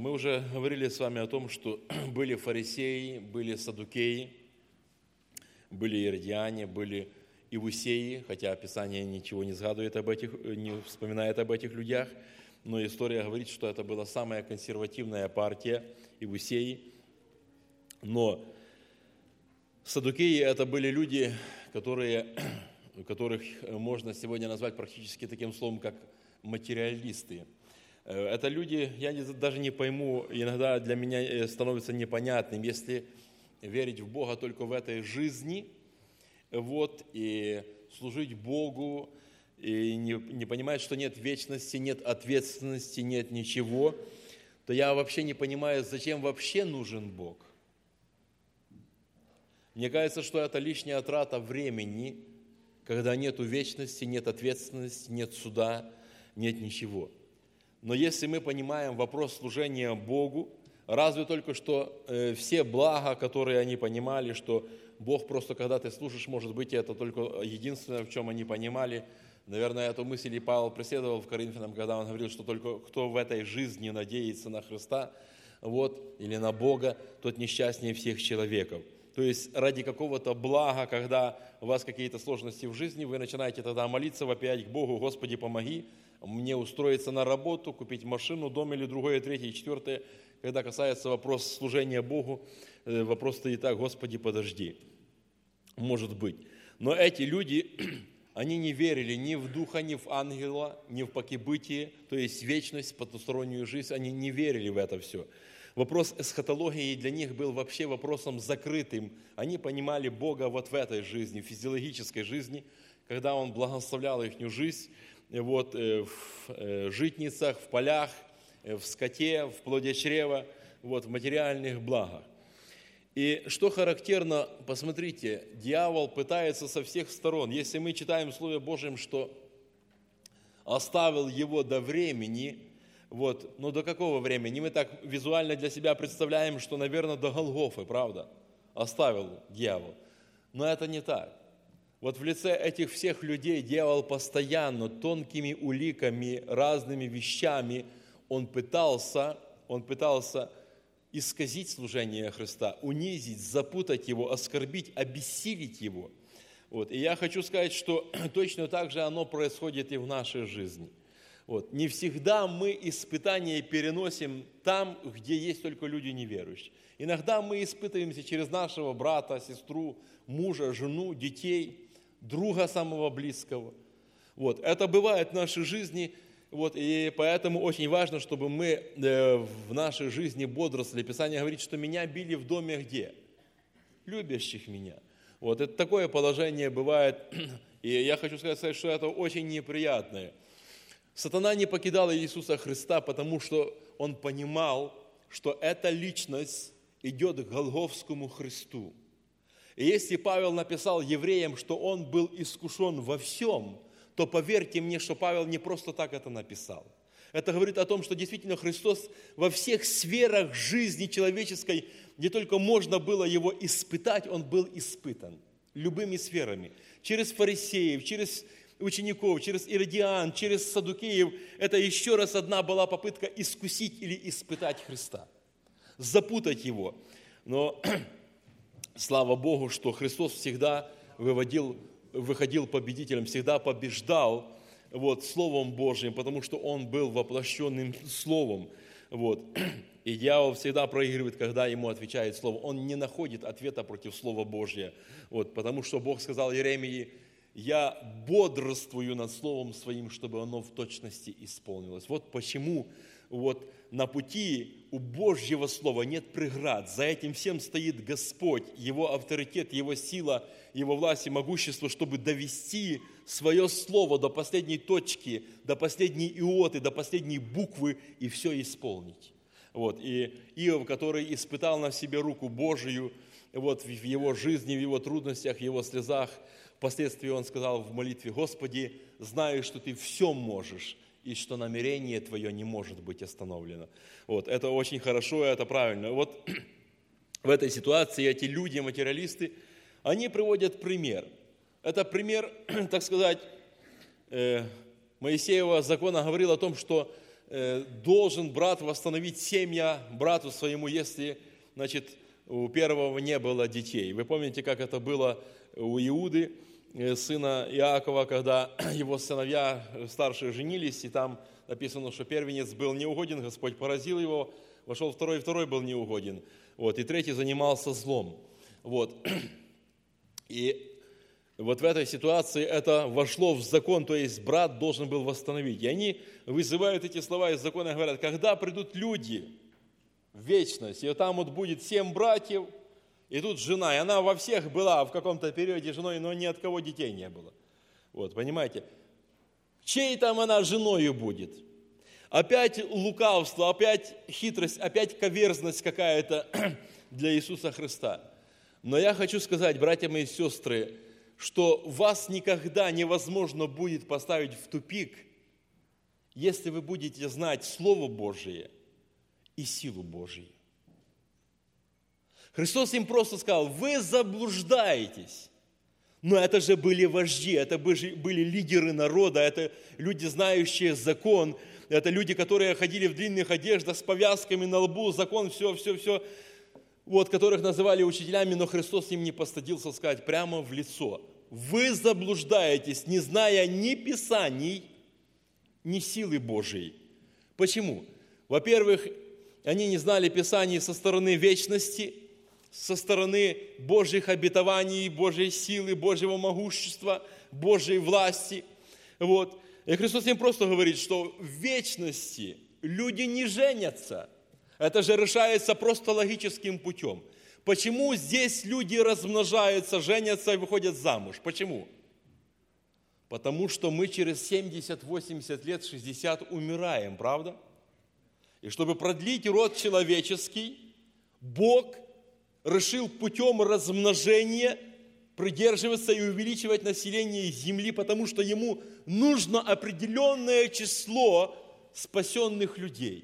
Мы уже говорили с вами о том, что были фарисеи, были саддукеи, были иродиане, были иудеи, хотя Писание ничего не згадывает об этих, не вспоминает об этих людях, но история говорит, что это была самая консервативная партия иудеи. Но саддукеи – это были люди, которых можно сегодня назвать практически таким словом, как материалисты. Это люди, я даже не пойму, иногда для меня становится непонятным, если верить в Бога только в этой жизни, и служить Богу, и не понимать, что нет вечности, нет ответственности, нет ничего, то я вообще не понимаю, зачем вообще нужен Бог. Мне кажется, что это лишняя трата времени, когда нет вечности, нет ответственности, нет суда, нет ничего. Но если мы понимаем вопрос служения Богу, разве только что все блага, которые они понимали, что Бог просто, когда ты служишь, может быть, это только единственное, в чем они понимали. Наверное, эту мысль и Павел преследовал в Коринфянам, когда он говорил, что только кто в этой жизни надеется на Христа, или на Бога, тот несчастнее всех человеков. То есть ради какого-то блага, когда у вас какие-то сложности в жизни, вы начинаете тогда молиться, вопиять к Богу: Господи, помоги мне устроиться на работу, купить машину, дом или другое, третье, четвертое. Когда касается вопроса служения Богу, вопрос стоит так: Господи, подожди. Может быть. Но эти люди, они не верили ни в Духа, ни в ангела, ни в покебытие, то есть вечность, потустороннюю жизнь, они не верили в это все. Вопрос эсхатологии для них был вообще вопросом закрытым. Они понимали Бога в этой жизни, физиологической жизни, когда Он благословлял их жизнь, в житницах, в полях, в скоте, в плоде чрева, в материальных благах. И что характерно, посмотрите, дьявол пытается со всех сторон. Если мы читаем в Слове Божьем, что оставил его до времени, но до какого времени? Мы так визуально для себя представляем, что, наверное, до Голгофы, правда? Оставил дьявол. Но это не так. В лице этих всех людей дьявол постоянно тонкими уликами, разными вещами, он пытался исказить служение Христа, унизить, запутать его, оскорбить, обессилить его. И я хочу сказать, что точно так же оно происходит и в нашей жизни. Не всегда мы испытания переносим там, где есть только люди неверующие. Иногда мы испытываемся через нашего брата, сестру, мужа, жену, детей, друга самого близкого. Это бывает в нашей жизни, и поэтому очень важно, чтобы мы в нашей жизни бодроствовали. Писание говорит, что меня били в доме где? Любящих меня. Это такое положение бывает, и я хочу сказать, что это очень неприятное. Сатана не покидал Иисуса Христа, потому что он понимал, что эта личность идет к Голгофскому Христу. И если Павел написал евреям, что он был искушен во всем, то поверьте мне, что Павел не просто так это написал. Это говорит о том, что действительно Христос во всех сферах жизни человеческой, где только можно было его испытать, он был испытан любыми сферами. Через фарисеев, через учеников, через иродиан, через саддукеев. Это еще раз одна была попытка искусить или испытать Христа, запутать его. Но слава Богу, что Христос всегда выходил победителем, всегда побеждал Словом Божьим, потому что Он был воплощенным Словом. И дьявол всегда проигрывает, когда ему отвечает Слово. Он не находит ответа против Слова Божьего, потому что Бог сказал Иеремии: «Я бодрствую над Словом Своим, чтобы оно в точности исполнилось». Почему на пути у Божьего Слова нет преград. За этим всем стоит Господь, Его авторитет, Его сила, Его власть и могущество, чтобы довести свое Слово до последней точки, до последней иоты, до последней буквы и все исполнить. И Иов, который испытал на себе руку Божию, в его жизни, в его трудностях, в его слезах, впоследствии он сказал в молитве: «Господи, знаю, что Ты все можешь, и что намерение Твое не может быть остановлено». Это очень хорошо, это правильно. В этой ситуации эти люди, материалисты, они приводят пример. Это пример, так сказать, Моисеева закона говорил о том, что должен брат восстановить семя брату своему, если, значит, у первого не было детей. Вы помните, как это было у Иуды, сына Иакова, когда его сыновья старшие женились, и там написано, что первенец был неугоден, Господь поразил его, вошел второй, и второй был неугоден, вот, и третий занимался злом. Вот. И вот в этой ситуации это вошло в закон, то есть брат должен был восстановить. И они вызывают эти слова из закона и говорят, когда придут люди в вечность, и там вот будет 7 братьев, и тут жена, и она во всех была в каком-то периоде женой, но ни от кого детей не было. Вот, понимаете? Чей там она женою будет? Опять лукавство, опять хитрость, опять каверзность какая-то для Иисуса Христа. Но я хочу сказать, братья мои и сестры, что вас никогда невозможно будет поставить в тупик, если вы будете знать Слово Божие и силу Божию. Христос им просто сказал, вы заблуждаетесь. Но это же были вожди, это были лидеры народа, это люди, знающие закон, это люди, которые ходили в длинных одеждах с повязками на лбу, закон, все, вот, которых называли учителями, но Христос им не постыдился сказать прямо в лицо. Вы заблуждаетесь, не зная ни Писаний, ни силы Божией. Почему? Во-первых, они не знали Писаний со стороны вечности, со стороны Божьих обетований, Божьей силы, Божьего могущества, Божьей власти. Вот. И Христос им просто говорит, что в вечности люди не женятся. Это же решается просто логическим путем. Почему здесь люди размножаются, женятся и выходят замуж? Почему? Потому что мы через 70, 80 лет, 60 умираем, правда? И чтобы продлить род человеческий, Бог решил путем размножения придерживаться и увеличивать население земли, потому что ему нужно определенное число спасенных людей.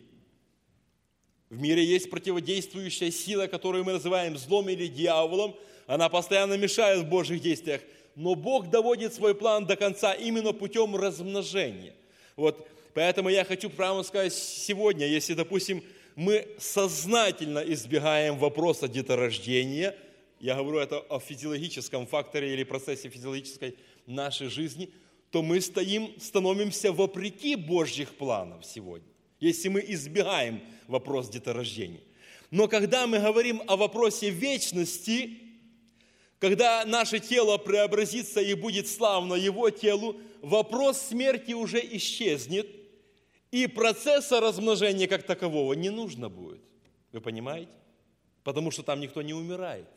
В мире есть противодействующая сила, которую мы называем злом или дьяволом. Она постоянно мешает в Божьих действиях. Но Бог доводит свой план до конца именно путем размножения. Вот, поэтому я хочу прямо сказать сегодня, если, допустим, мы сознательно избегаем вопроса деторождения, я говорю это о физиологическом факторе или процессе физиологической нашей жизни, то мы становимся вопреки Божьих планов сегодня, если мы избегаем вопрос деторождения. Но когда мы говорим о вопросе вечности, когда наше тело преобразится и будет славно Его телу, вопрос смерти уже исчезнет, и процесса размножения как такового не нужно будет. Вы понимаете? Потому что там никто не умирает.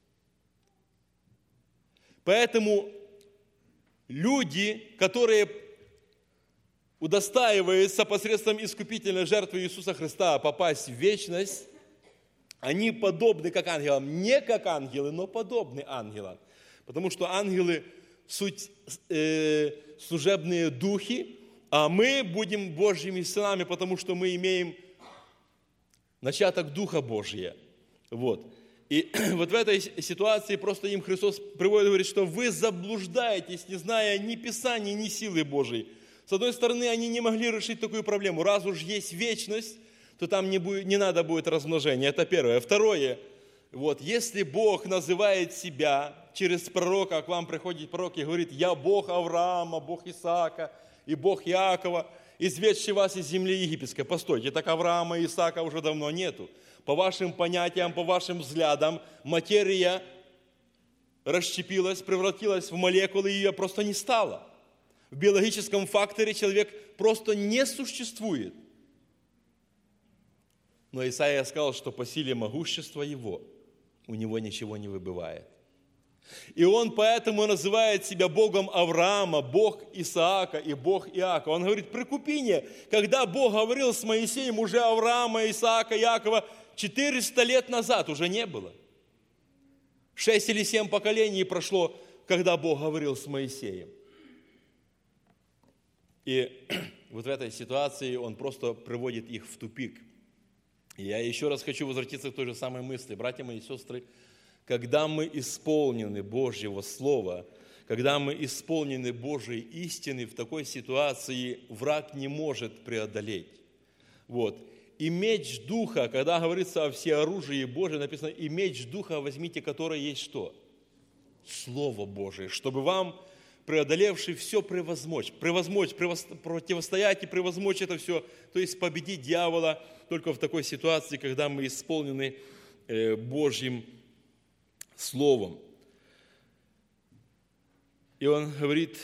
Поэтому люди, которые удостаиваются посредством искупительной жертвы Иисуса Христа попасть в вечность, они подобны как ангелам. Не как ангелы, но подобны ангелам. Потому что ангелы – суть служебные духи, а мы будем Божьими сынами, потому что мы имеем начаток Духа Божия. Вот. И вот в этой ситуации просто им Христос приводит, говорит, что вы заблуждаетесь, не зная ни Писаний, ни силы Божией. С одной стороны, они не могли решить такую проблему. Раз уж есть вечность, то там не надо будет размножения. Это первое. Второе. Вот, если Бог называет себя через пророка, к вам приходит пророк и говорит, я Бог Авраама, Бог Исаака и Бог Иакова, изведший вас из земли египетской. Постойте, так Авраама и Исаака уже давно нету. По вашим понятиям, по вашим взглядам, материя расщепилась, превратилась в молекулы, и ее просто не стало. В биологическом факторе человек просто не существует. Но Исаия сказал, что по силе могущества его у него ничего не выбывает. И он поэтому называет себя Богом Авраама, Бог Исаака и Бог Иакова. Он говорит, прикупине, когда Бог говорил с Моисеем, уже Авраама, Исаака, Иакова 400 лет назад уже не было. 6 или 7 поколений прошло, когда Бог говорил с Моисеем. И вот в этой ситуации он просто приводит их в тупик. И я еще раз хочу возвратиться к той же самой мысли. Братья мои и сестры, когда мы исполнены Божьего Слова, когда мы исполнены Божьей истины, в такой ситуации враг не может преодолеть. Вот. И меч Духа, когда говорится о всеоружии Божьем, написано, и меч Духа возьмите, который есть что? Слово Божие, чтобы вам, преодолевший все, превозмочь, противостоять и превозмочь это все, то есть победить дьявола только в такой ситуации, когда мы исполнены Божьим Словом. И он говорит,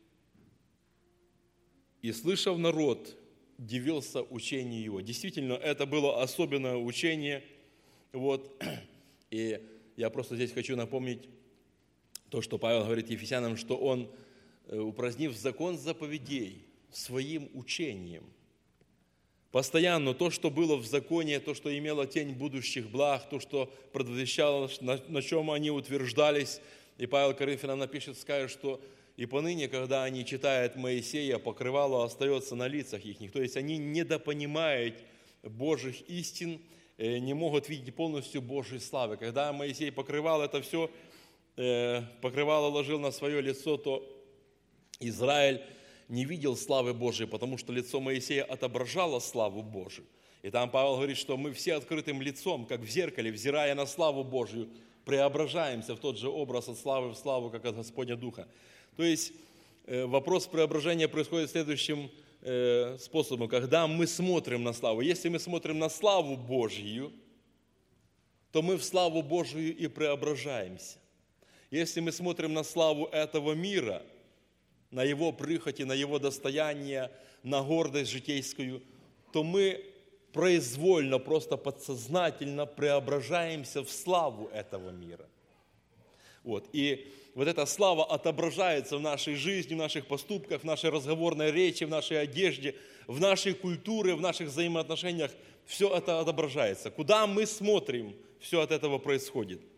и слышав народ, дивился учению его. Действительно, это было особенное учение. Вот. И я просто здесь хочу напомнить то, что Павел говорит Ефесянам, что он, упразднив закон заповедей своим учением, постоянно то, что было в законе, то, что имело тень будущих благ, то, что предвещало, на чем они утверждались. И Павел Коринфянам напишет, скажет, что и поныне, когда они читают Моисея, покрывало остается на лицах их. То есть они недопонимают Божьих истин, не могут видеть полностью Божьей славы. Когда Моисей покрывал это все, покрывало ложил на свое лицо, то Израиль не видел славы Божией, потому что лицо Моисея отображало славу Божию. И там Павел говорит, что мы все открытым лицом, как в зеркале, взирая на славу Божию, преображаемся в тот же образ от славы в славу, как от Господня Духа. То есть вопрос преображения происходит следующим способом. Когда мы смотрим на славу, если мы смотрим на славу Божью, то мы в славу Божию и преображаемся. Если мы смотрим на славу этого мира, на его прихоти, на его достояние, на гордость житейскую, то мы произвольно, просто подсознательно преображаемся в славу этого мира. Вот. И вот эта слава отображается в нашей жизни, в наших поступках, в нашей разговорной речи, в нашей одежде, в нашей культуре, в наших взаимоотношениях. Все это отображается. Куда мы смотрим, все от этого происходит.